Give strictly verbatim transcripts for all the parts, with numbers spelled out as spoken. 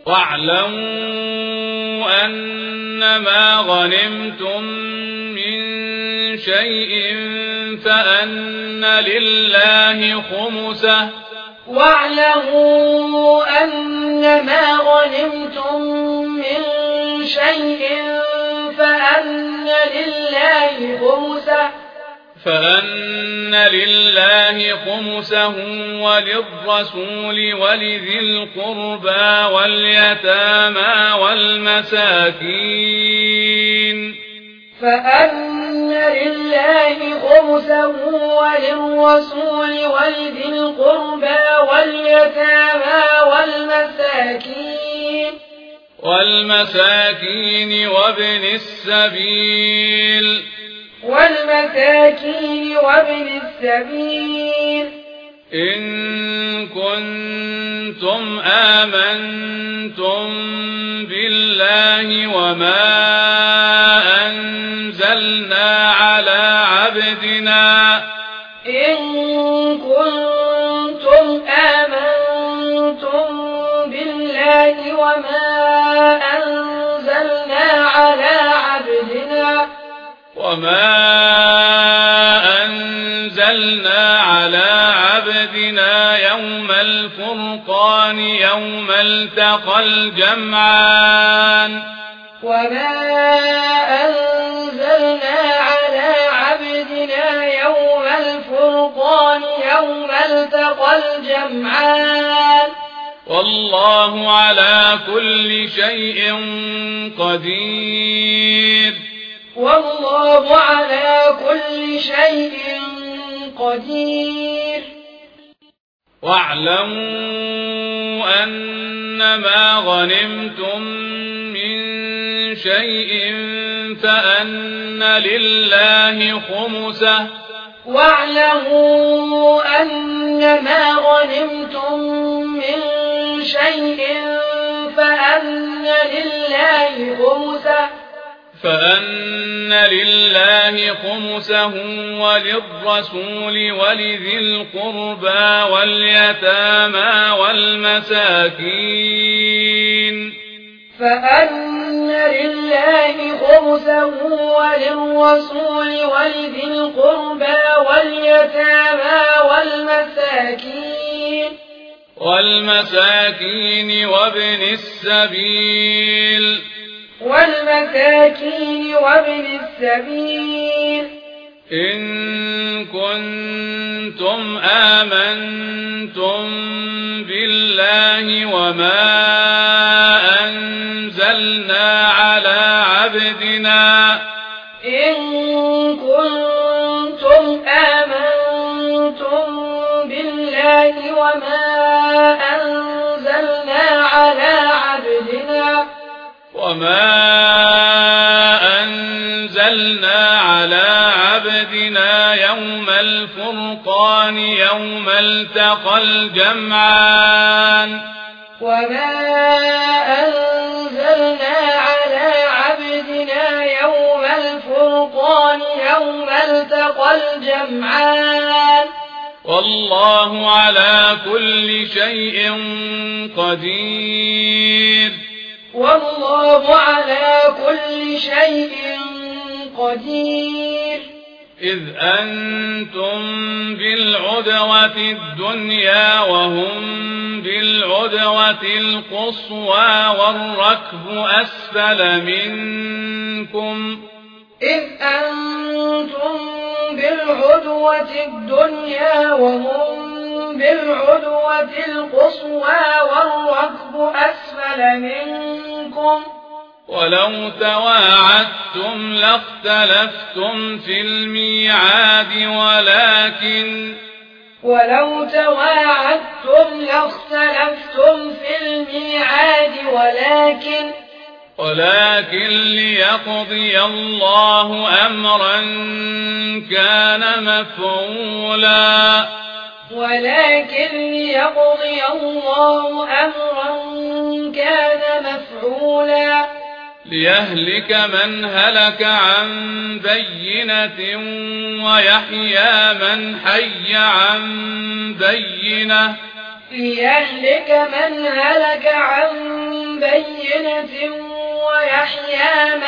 واعلموا أنما غنمتم من شيء فأن لله خمسه واعلموا أنما غنمتم من شيء فأن لله خمسه فأن لله خمسه وللرسول ولذي القربى واليتامى والمساكين فأن لله خمسه وللرسول ولذي القربى واليتامى والمساكين والمساكين وابن السبيل والمساكين وابن السبيل إن كنتم آمنتم بالله وما أنزلنا على عبدنا إن كنتم آمنتم بالله وما أنزلنا على عبدنا وما أنزلنا على عبدنا يوم الفرقان يوم التقى الجمعان وما أنزلنا على عبدنا يوم الفرقان يوم التقى الجمعان والله على كل شيء قدير والله على كل شيء قدير واعلموا أنما غنمتم من شيء فأن لله خمسه واعلموا أنما غنمتم من شيء فأن لله خمسه فأن لله خمسه وللرسول ولذي القربى واليتامى والمساكين فأن لله خمسه وللرسول ولذي القربى واليتامى والمساكين والمساكين وابن السبيل والمساكين وابن السبيل إن كنتم آمنتم بالله وما أنزلنا على عبدنا إن كنتم آمنتم بالله وما أنزلنا على عبدنا وما أنزلنا على عبدنا يوم الفرقان يوم التقى الجمعان وما أنزلنا على عبدنا يوم الفرقان يوم التقى الجمعان والله على كل شيء قدير والله على كل شيء قدير إذ أنتم بالعدوة الدنيا وهم بالعدوة القصوى والركب أسفل منكم إذ أنتم بالعدوة الدنيا وهم بالعدوة القصوى والركب أسفل منكم ولو تواعدتم لاختلفتم في الميعاد ولكن ولو تواعدتم لاختلفتم في الميعاد ولكن ولكن ليقضي الله أمرا كان مفعولا ولكن ليقضي الله أمرا كان مفعولا ليهلك من هلك عن بينة ويحيى من حي عن بينة ليهلك من هلك عن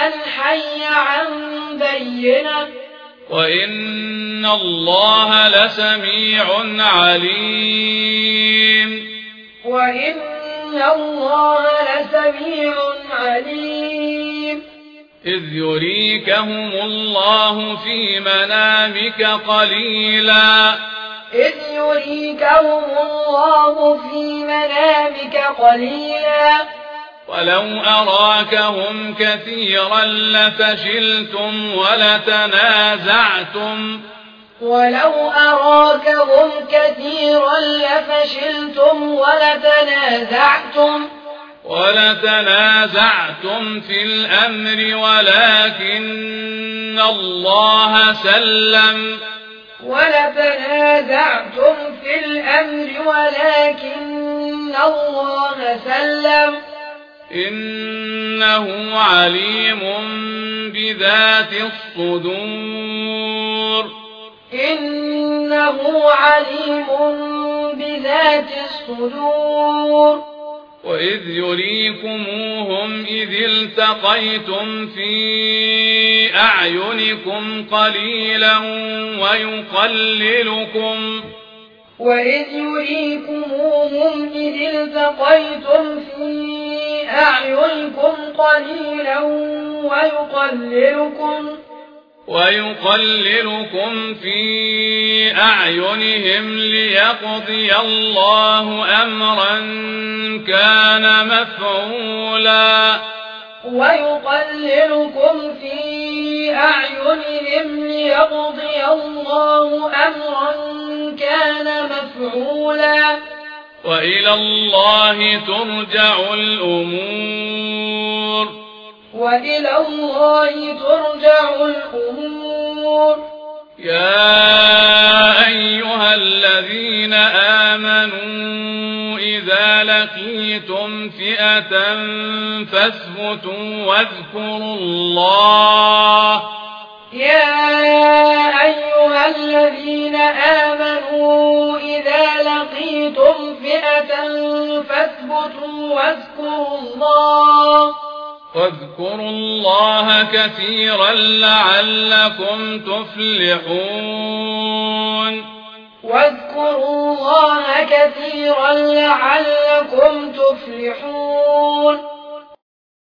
من حي عن بينة وإن الله لسميع عليم وإن الله لسميع عليم إذ يريكهم الله في منامك قليلا إذ يريكهم الله في منامك قليلا ولو أراكهم كثيرا لفشلتم ولتنازعتم ولو أراكهم كثيرا لفشلتم ولتنازعتم ولتنازعتم في الأمر ولكن الله سلم ولتنازعتم في الأمر ولكن الله سلم إنه عليم بذات الصدور إنه عليم بذات الصدور وإذ يريكموهم إذ التقيتم في أعينكم قليلا ويقللكم وإذ يريكموهم إذ التقيتم في أعينكم قليلا ويقللكم ويقللكم في أعينهم ليقضي الله أمرا كان مفعولا ويقللكم في أعينهم ليقضي الله أمرا كان مفعولا وإلى الله ترجع الأمور وإلى الله ترجع الأمور يا أيها الذين آمنوا إذا لقيتم فئة فاثبتوا واذكروا الله يا أيها الذين آمنوا إذا لقيتم فئة فاثبتوا واذكروا الله واذكروا الله كثيرا لعلكم تفلحون واذكروا الله كثيرا لعلكم تفلحون